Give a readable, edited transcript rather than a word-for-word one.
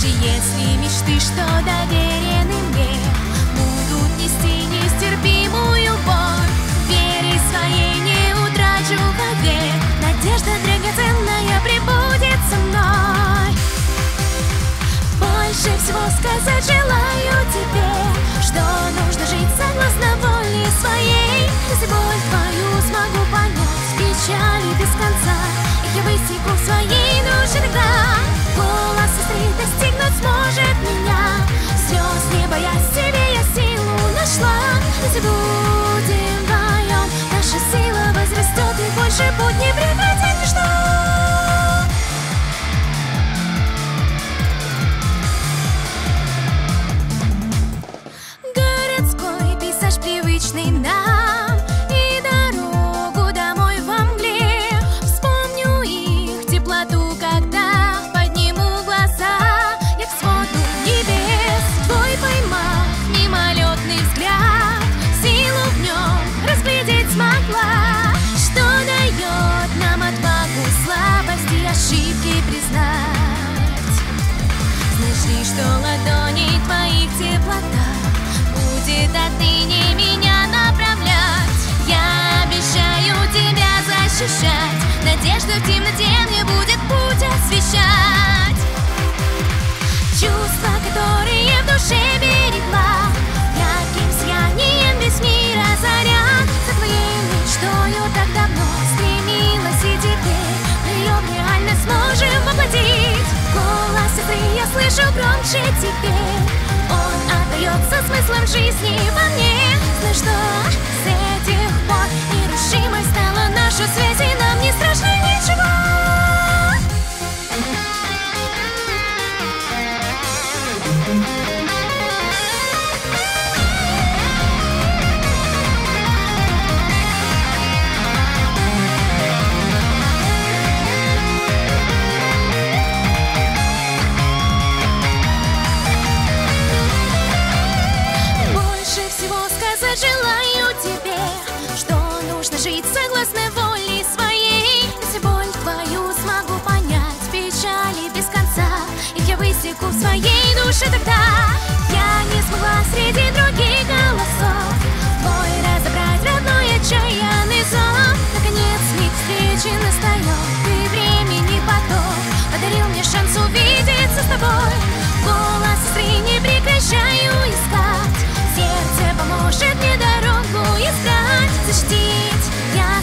Даже если мечты, что доверены мне, будут нести нестерпимую боль, вере своей не утрачу вовек. Надежда драгоценная пребудет со мной. Больше всего сказать желаю тебе, что нужно жить согласно воле своей. Если боль твою смогу понять, печали без конца, я высеку в своей душе тогда. Голос сестры достигнуть сможет меня, слез не боясь, себе я силу нашла. Если будем вдвоем, наша сила возрастет, и больше путь не прекратит ничто. Городской пейзаж привычный нам, и дорогу домой во мгле. Вспомню их теплоту, когда подниму глаза я к своду небес. Твой поймав мимолетный взгляд, силу в нем разглядеть смогла, что дает нам отвагу, слабость и ошибки признать. Знаешь ли, что ладоней твоих теплота будет отныне меня направлять? Я обещаю тебя защищать, надежду в темноте мне будет путь освещать. Чувства, которые в душе берегла, ярким сиянием весь мир озарят. За твоей мечтою так давно стремилась, и теперь мы ее в реальность сможем воплотить. Голос сестры я слышу громче теперь, он отдается смыслом жизни во мне. Знаешь, что с этих пор нерушимой стала наша связь, и нам не страшно ничего. Больше всего сказать желаю тебе, что нужно жить согласно воле своей. Если боль твою смогу понять, печали без конца, их я высеку в своей душе тогда. Я не смогла среди других голосов твой разобрать родной отчаянный зов. Наконец миг встречи настает, ты времени поток подарил мне шанс увидеться с тобой. Голос сестры не прекращаю искать, сердце поможет мне дорогу искать. Защитить я